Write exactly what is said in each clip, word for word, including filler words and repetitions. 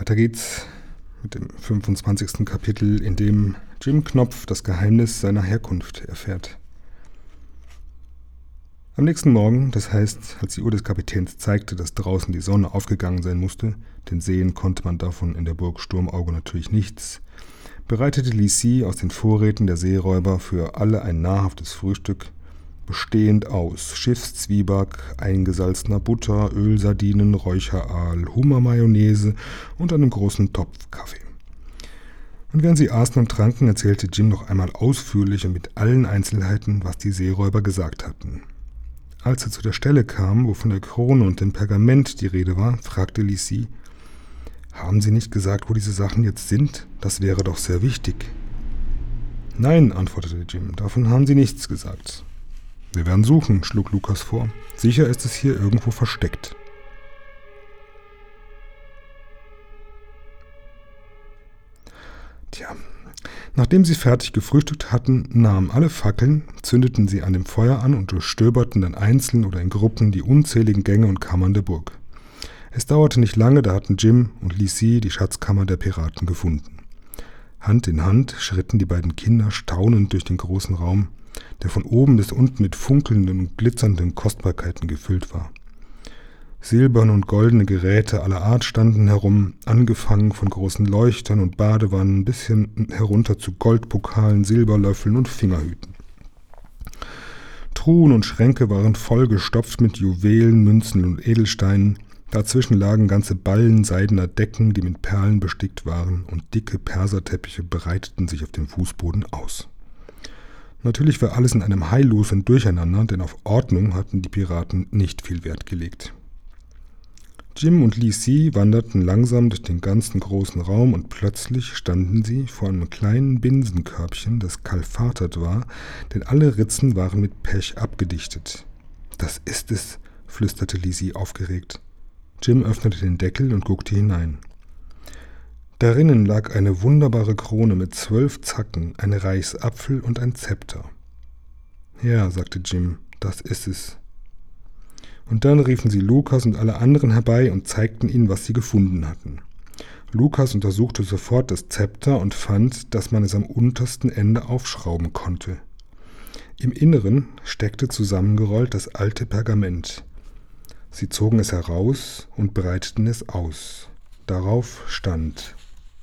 Weiter geht's mit dem fünfundzwanzigsten Kapitel, in dem Jim Knopf das Geheimnis seiner Herkunft erfährt. Am nächsten Morgen, das heißt, als die Uhr des Kapitäns zeigte, dass draußen die Sonne aufgegangen sein musste, denn sehen konnte man davon in der Burg Sturmauge natürlich nichts, bereitete Lissi aus den Vorräten der Seeräuber für alle ein nahrhaftes Frühstück, bestehend aus Schiffszwieback, eingesalzener Butter, Ölsardinen, Räucheraal, Hummermayonnaise und einem großen Topf Kaffee. Und während sie aßen und tranken, erzählte Jim noch einmal ausführlich und mit allen Einzelheiten, was die Seeräuber gesagt hatten. Als er zu der Stelle kam, wo von der Krone und dem Pergament die Rede war, fragte Lissi: »Haben Sie nicht gesagt, wo diese Sachen jetzt sind? Das wäre doch sehr wichtig.« »Nein«, antwortete Jim, »davon haben Sie nichts gesagt.« »Wir werden suchen«, schlug Lukas vor. »Sicher ist es hier irgendwo versteckt.« Tja, nachdem sie fertig gefrühstückt hatten, nahmen alle Fackeln, zündeten sie an dem Feuer an und durchstöberten dann einzeln oder in Gruppen die unzähligen Gänge und Kammern der Burg. Es dauerte nicht lange, da hatten Jim und Lissi die Schatzkammer der Piraten gefunden. Hand in Hand schritten die beiden Kinder staunend durch den großen Raum, der von oben bis unten mit funkelnden und glitzernden Kostbarkeiten gefüllt war. Silberne und goldene Geräte aller Art standen herum, angefangen von großen Leuchtern und Badewannen bis hin herunter zu Goldpokalen, Silberlöffeln und Fingerhüten. Truhen und Schränke waren vollgestopft mit Juwelen, Münzen und Edelsteinen. Dazwischen lagen ganze Ballen seidener Decken, die mit Perlen bestickt waren, und dicke Perserteppiche breiteten sich auf dem Fußboden aus. Natürlich war alles in einem heillosen Durcheinander, denn auf Ordnung hatten die Piraten nicht viel Wert gelegt. Jim und Lissi wanderten langsam durch den ganzen großen Raum und plötzlich standen sie vor einem kleinen Binsenkörbchen, das kalfatert war, denn alle Ritzen waren mit Pech abgedichtet. »Das ist es«, flüsterte Lissi aufgeregt. Jim öffnete den Deckel und guckte hinein. Darinnen lag eine wunderbare Krone mit zwölf Zacken, ein Reichsapfel und ein Zepter. »Ja«, sagte Jim, »das ist es.« Und dann riefen sie Lukas und alle anderen herbei und zeigten ihnen, was sie gefunden hatten. Lukas untersuchte sofort das Zepter und fand, dass man es am untersten Ende aufschrauben konnte. Im Inneren steckte zusammengerollt das alte Pergament. Sie zogen es heraus und breiteten es aus. Darauf stand: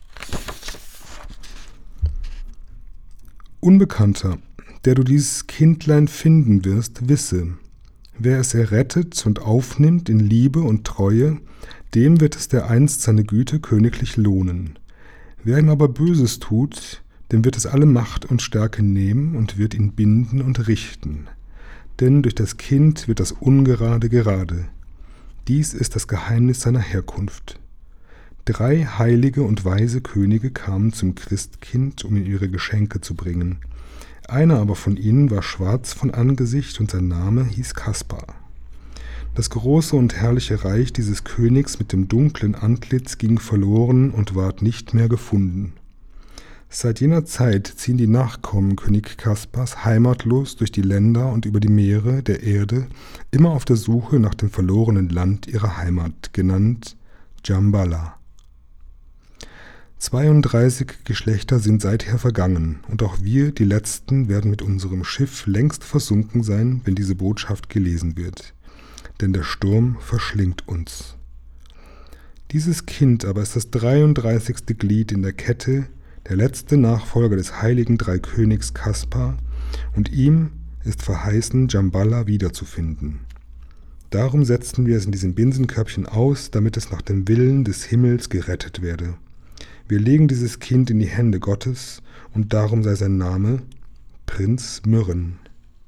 »Unbekannter, der du dieses Kindlein finden wirst, wisse: Wer es errettet und aufnimmt in Liebe und Treue, dem wird es dereinst seine Güte königlich lohnen. Wer ihm aber Böses tut, dem wird es alle Macht und Stärke nehmen und wird ihn binden und richten. Denn durch das Kind wird das Ungerade gerade. Dies ist das Geheimnis seiner Herkunft. Drei heilige und weise Könige kamen zum Christkind, um ihm ihre Geschenke zu bringen. Einer aber von ihnen war schwarz von Angesicht und sein Name hieß Kaspar. Das große und herrliche Reich dieses Königs mit dem dunklen Antlitz ging verloren und ward nicht mehr gefunden. Seit jener Zeit ziehen die Nachkommen König Kaspars heimatlos durch die Länder und über die Meere der Erde, immer auf der Suche nach dem verlorenen Land ihrer Heimat, genannt Djambala. zweiunddreißig Geschlechter sind seither vergangen, und auch wir, die Letzten, werden mit unserem Schiff längst versunken sein, wenn diese Botschaft gelesen wird. Denn der Sturm verschlingt uns. Dieses Kind aber ist das dreiunddreißigste Glied in der Kette, der letzte Nachfolger des heiligen Dreikönigs Kaspar, und ihm ist verheißen, Djambala wiederzufinden. Darum setzten wir es in diesem Binsenkörbchen aus, damit es nach dem Willen des Himmels gerettet werde. Wir legen dieses Kind in die Hände Gottes, und darum sei sein Name Prinz Myrrhen.«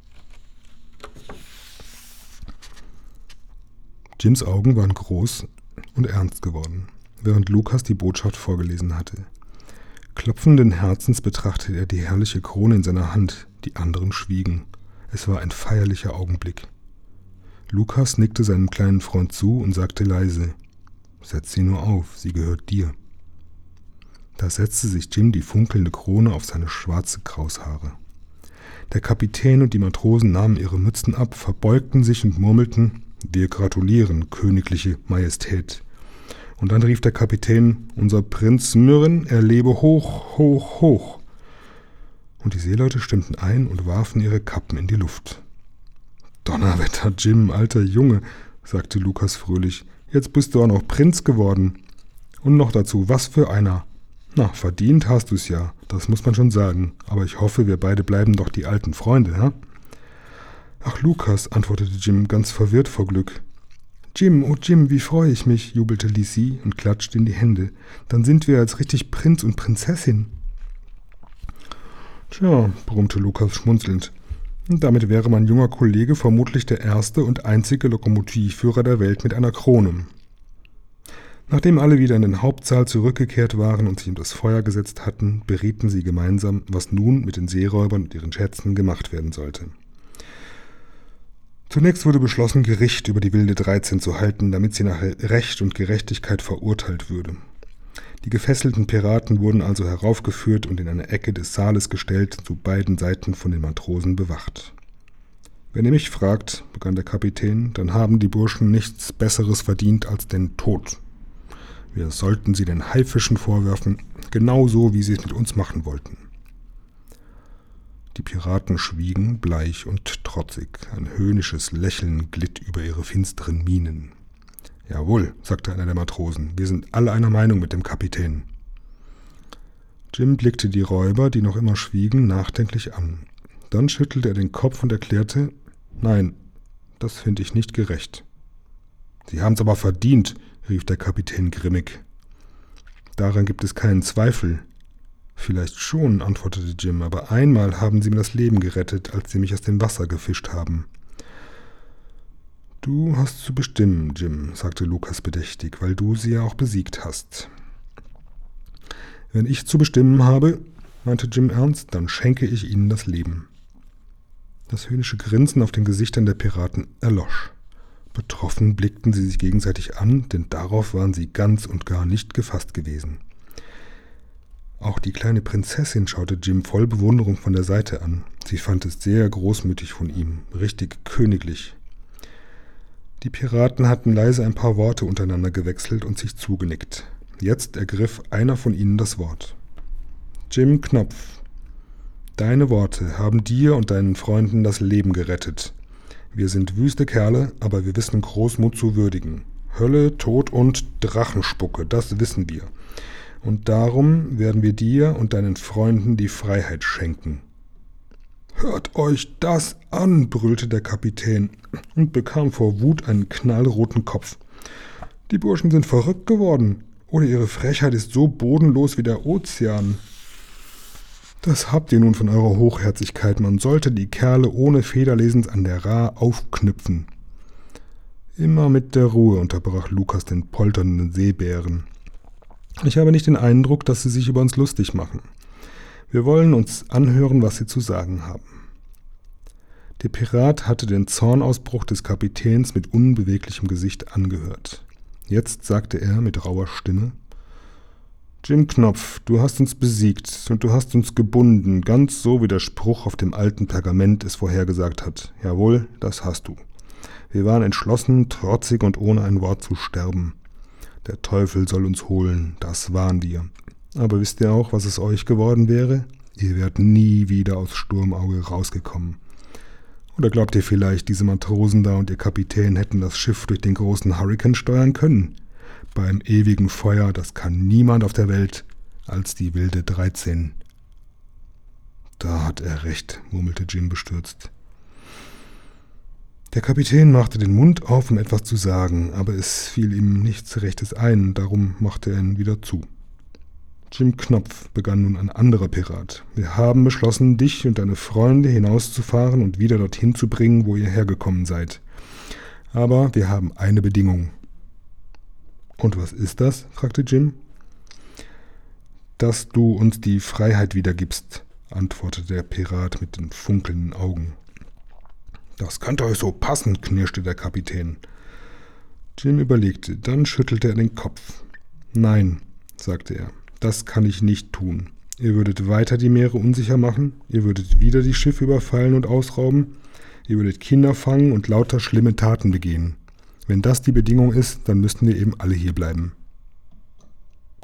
Jims Augen waren groß und ernst geworden, während Lukas die Botschaft vorgelesen hatte. Klopfenden Herzens betrachtete er die herrliche Krone in seiner Hand, die anderen schwiegen. Es war ein feierlicher Augenblick. Lukas nickte seinem kleinen Freund zu und sagte leise: »Setz sie nur auf, sie gehört dir.« Da setzte sich Jim die funkelnde Krone auf seine schwarze Kraushaare. Der Kapitän und die Matrosen nahmen ihre Mützen ab, verbeugten sich und murmelten: »Wir gratulieren, königliche Majestät.« Und dann rief der Kapitän, unser Prinz Myrrhen, er lebe hoch, hoch, hoch. Und die Seeleute stimmten ein und warfen ihre Kappen in die Luft. Donnerwetter, Jim, alter Junge, sagte Lukas fröhlich, jetzt bist du auch noch Prinz geworden. Und noch dazu, was für einer. Na, verdient hast du's ja, das muss man schon sagen, aber ich hoffe, wir beide bleiben doch die alten Freunde, hä? Ach, Lukas, antwortete Jim, ganz verwirrt vor Glück. Jim, oh Jim, wie freue ich mich, jubelte Lisi und klatschte in die Hände. Dann sind wir als richtig Prinz und Prinzessin. Tja, brummte Lukas schmunzelnd. Damit wäre mein junger Kollege vermutlich der erste und einzige Lokomotivführer der Welt mit einer Krone. Nachdem alle wieder in den Hauptsaal zurückgekehrt waren und sich um das Feuer gesetzt hatten, berieten sie gemeinsam, was nun mit den Seeräubern und ihren Schätzen gemacht werden sollte. Zunächst wurde beschlossen, Gericht über die wilde dreizehn zu halten, damit sie nach Recht und Gerechtigkeit verurteilt würde. Die gefesselten Piraten wurden also heraufgeführt und in eine Ecke des Saales gestellt, zu beiden Seiten von den Matrosen bewacht. »Wenn ihr mich fragt«, begann der Kapitän, »dann haben die Burschen nichts Besseres verdient als den Tod. Wir sollten sie den Haifischen vorwerfen, genauso wie sie es mit uns machen wollten.« Die Piraten schwiegen, bleich und trotzig. Ein höhnisches Lächeln glitt über ihre finsteren Mienen. »Jawohl«, sagte einer der Matrosen, »wir sind alle einer Meinung mit dem Kapitän.« Jim blickte die Räuber, die noch immer schwiegen, nachdenklich an. Dann schüttelte er den Kopf und erklärte, »Nein, das finde ich nicht gerecht.« »Sie haben's aber verdient«, rief der Kapitän grimmig. »Daran gibt es keinen Zweifel.« »Vielleicht schon«, antwortete Jim, »aber einmal haben Sie mir das Leben gerettet, als Sie mich aus dem Wasser gefischt haben.« »Du hast zu bestimmen, Jim«, sagte Lukas bedächtig, »weil du sie ja auch besiegt hast.« »Wenn ich zu bestimmen habe«, meinte Jim ernst, »dann schenke ich ihnen das Leben.« Das höhnische Grinsen auf den Gesichtern der Piraten erlosch. Betroffen blickten sie sich gegenseitig an, denn darauf waren sie ganz und gar nicht gefasst gewesen. Auch die kleine Prinzessin schaute Jim voll Bewunderung von der Seite an. Sie fand es sehr großmütig von ihm, richtig königlich. Die Piraten hatten leise ein paar Worte untereinander gewechselt und sich zugenickt. Jetzt ergriff einer von ihnen das Wort. »Jim Knopf, deine Worte haben dir und deinen Freunden das Leben gerettet. Wir sind wüste Kerle, aber wir wissen Großmut zu würdigen. Hölle, Tod und Drachenspucke, das wissen wir. Und darum werden wir dir und deinen Freunden die Freiheit schenken.« »Hört euch das an«, brüllte der Kapitän und bekam vor Wut einen knallroten Kopf. »Die Burschen sind verrückt geworden, oder ihre Frechheit ist so bodenlos wie der Ozean. Das habt ihr nun von eurer Hochherzigkeit, man sollte die Kerle ohne Federlesens an der Ra aufknüpfen.« »Immer mit der Ruhe«, unterbrach Lukas den polternden Seebären. »Ich habe nicht den Eindruck, dass sie sich über uns lustig machen. Wir wollen uns anhören, was sie zu sagen haben.« Der Pirat hatte den Zornausbruch des Kapitäns mit unbeweglichem Gesicht angehört. Jetzt sagte er mit rauer Stimme, »Jim Knopf, du hast uns besiegt und du hast uns gebunden, ganz so wie der Spruch auf dem alten Pergament es vorhergesagt hat. Jawohl, das hast du. Wir waren entschlossen, trotzig und ohne ein Wort zu sterben. Der Teufel soll uns holen, das waren wir. Aber wisst ihr auch, was es euch geworden wäre? Ihr wärt nie wieder aus Sturmauge rausgekommen. Oder glaubt ihr vielleicht, diese Matrosen da und ihr Kapitän hätten das Schiff durch den großen Hurrikan steuern können? Beim ewigen Feuer, das kann niemand auf der Welt als die wilde dreizehn.« »Da hat er recht«, murmelte Jim bestürzt. Der Kapitän machte den Mund auf, um etwas zu sagen, aber es fiel ihm nichts Rechtes ein, darum machte er ihn wieder zu. »Jim Knopf«, begann nun ein anderer Pirat, »wir haben beschlossen, dich und deine Freunde hinauszufahren und wieder dorthin zu bringen, wo ihr hergekommen seid. Aber wir haben eine Bedingung.« »Und was ist das?«, fragte Jim. »Dass du uns die Freiheit wiedergibst«, antwortete der Pirat mit den funkelnden Augen. »Das könnte euch so passen«, knirschte der Kapitän. Jim überlegte, dann schüttelte er den Kopf. »Nein«, sagte er, »das kann ich nicht tun. Ihr würdet weiter die Meere unsicher machen, ihr würdet wieder die Schiffe überfallen und ausrauben, ihr würdet Kinder fangen und lauter schlimme Taten begehen. Wenn das die Bedingung ist, dann müssten wir eben alle hier bleiben.«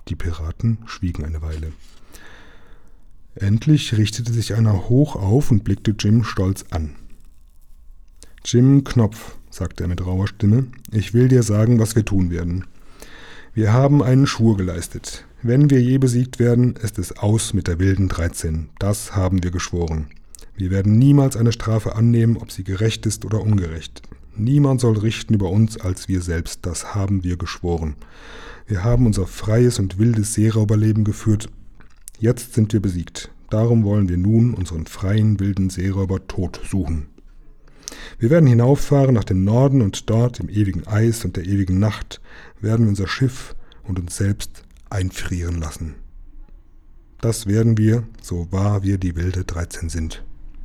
Die Piraten schwiegen eine Weile. Endlich richtete sich einer hoch auf und blickte Jim stolz an. »Jim Knopf«, sagte er mit rauer Stimme, »ich will dir sagen, was wir tun werden. Wir haben einen Schwur geleistet. Wenn wir je besiegt werden, ist es aus mit der wilden dreizehn. Das haben wir geschworen. Wir werden niemals eine Strafe annehmen, ob sie gerecht ist oder ungerecht. Niemand soll richten über uns als wir selbst. Das haben wir geschworen. Wir haben unser freies und wildes Seerauberleben geführt. Jetzt sind wir besiegt. Darum wollen wir nun unseren freien, wilden Seeräuber tot suchen. Wir werden hinauffahren nach dem Norden und dort im ewigen Eis und der ewigen Nacht werden wir unser Schiff und uns selbst einfrieren lassen. Das werden wir, so wahr wir die wilde dreizehn sind.«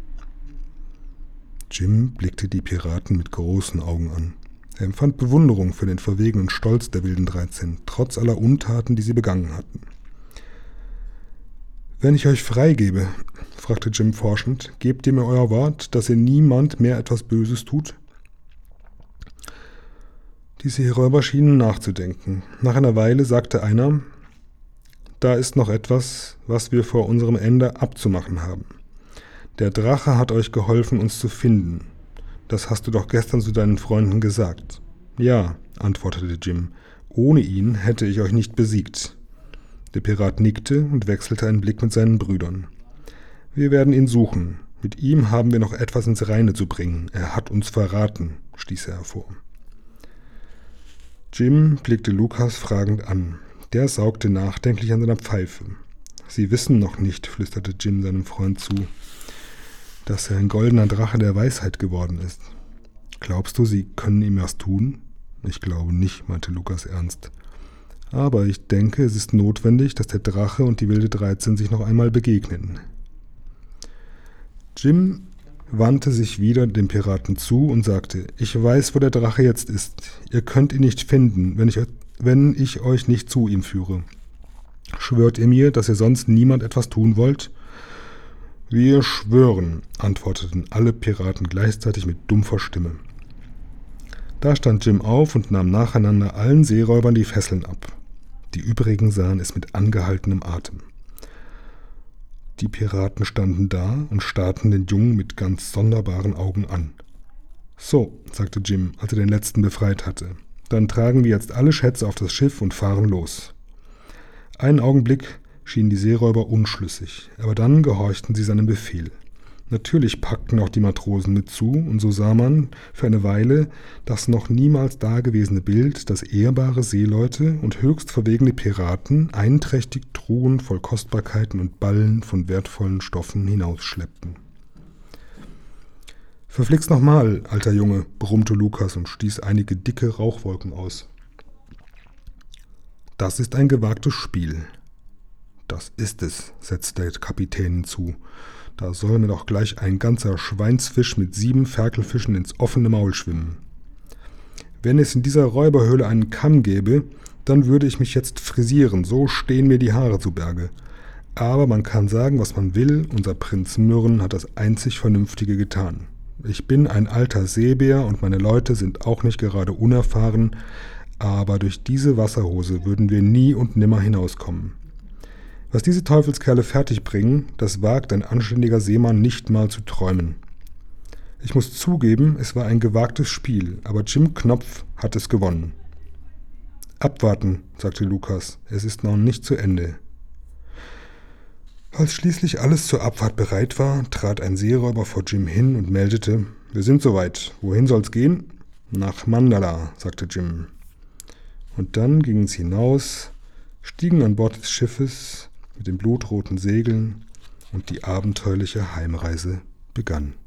Jim blickte die Piraten mit großen Augen an. Er empfand Bewunderung für den verwegenen Stolz der wilden dreizehn, trotz aller Untaten, die sie begangen hatten. »Wenn ich euch freigebe«, fragte Jim forschend, »gebt ihr mir euer Wort, dass ihr niemand mehr etwas Böses tut?« Die Seeräuber schienen nachzudenken. Nach einer Weile sagte einer, »Da ist noch etwas, was wir vor unserem Ende abzumachen haben. Der Drache hat euch geholfen, uns zu finden. Das hast du doch gestern zu deinen Freunden gesagt.« »Ja«, antwortete Jim, »ohne ihn hätte ich euch nicht besiegt.« Der Pirat nickte und wechselte einen Blick mit seinen Brüdern. »Wir werden ihn suchen. Mit ihm haben wir noch etwas ins Reine zu bringen. Er hat uns verraten«, stieß er hervor. Jim blickte Lukas fragend an. Der saugte nachdenklich an seiner Pfeife. »Sie wissen noch nicht«, flüsterte Jim seinem Freund zu, »dass er ein goldener Drache der Weisheit geworden ist. Glaubst du, sie können ihm was tun?« »Ich glaube nicht«, meinte Lukas ernst. »Aber ich denke, es ist notwendig, dass der Drache und die wilde dreizehn sich noch einmal begegnen.« Jim wandte sich wieder dem Piraten zu und sagte, »Ich weiß, wo der Drache jetzt ist. Ihr könnt ihn nicht finden, wenn ich, wenn ich euch nicht zu ihm führe. Schwört ihr mir, dass ihr sonst niemand etwas tun wollt?« »Wir schwören«, antworteten alle Piraten gleichzeitig mit dumpfer Stimme. Da stand Jim auf und nahm nacheinander allen Seeräubern die Fesseln ab. Die übrigen sahen es mit angehaltenem Atem. Die Piraten standen da und starrten den Jungen mit ganz sonderbaren Augen an. »So«, sagte Jim, als er den letzten befreit hatte, »dann tragen wir jetzt alle Schätze auf das Schiff und fahren los.« Einen Augenblick schienen die Seeräuber unschlüssig, aber dann gehorchten sie seinem Befehl. Natürlich packten auch die Matrosen mit zu, und so sah man für eine Weile das noch niemals dagewesene Bild, dass ehrbare Seeleute und höchst verwegene Piraten einträchtig Truhen voll Kostbarkeiten und Ballen von wertvollen Stoffen hinausschleppten. »Verflixt nochmal, alter Junge«, brummte Lukas und stieß einige dicke Rauchwolken aus. »Das ist ein gewagtes Spiel.« »Das ist es«, setzte der Kapitän hinzu. »Da soll mir doch gleich ein ganzer Schweinsfisch mit sieben Ferkelfischen ins offene Maul schwimmen. Wenn es in dieser Räuberhöhle einen Kamm gäbe, dann würde ich mich jetzt frisieren, so stehen mir die Haare zu Berge. Aber man kann sagen, was man will, unser Prinz Myrrhen hat das einzig Vernünftige getan. Ich bin ein alter Seebär und meine Leute sind auch nicht gerade unerfahren, aber durch diese Wasserhose würden wir nie und nimmer hinauskommen. Was diese Teufelskerle fertigbringen, das wagt ein anständiger Seemann nicht mal zu träumen. Ich muss zugeben, es war ein gewagtes Spiel, aber Jim Knopf hat es gewonnen.« »Abwarten«, sagte Lukas, »es ist noch nicht zu Ende.« Als schließlich alles zur Abfahrt bereit war, trat ein Seeräuber vor Jim hin und meldete, »Wir sind soweit. Wohin soll's gehen?« »Nach Mandala«, sagte Jim. Und dann gingen sie hinaus, stiegen an Bord des Schiffes mit den blutroten Segeln und die abenteuerliche Heimreise begann.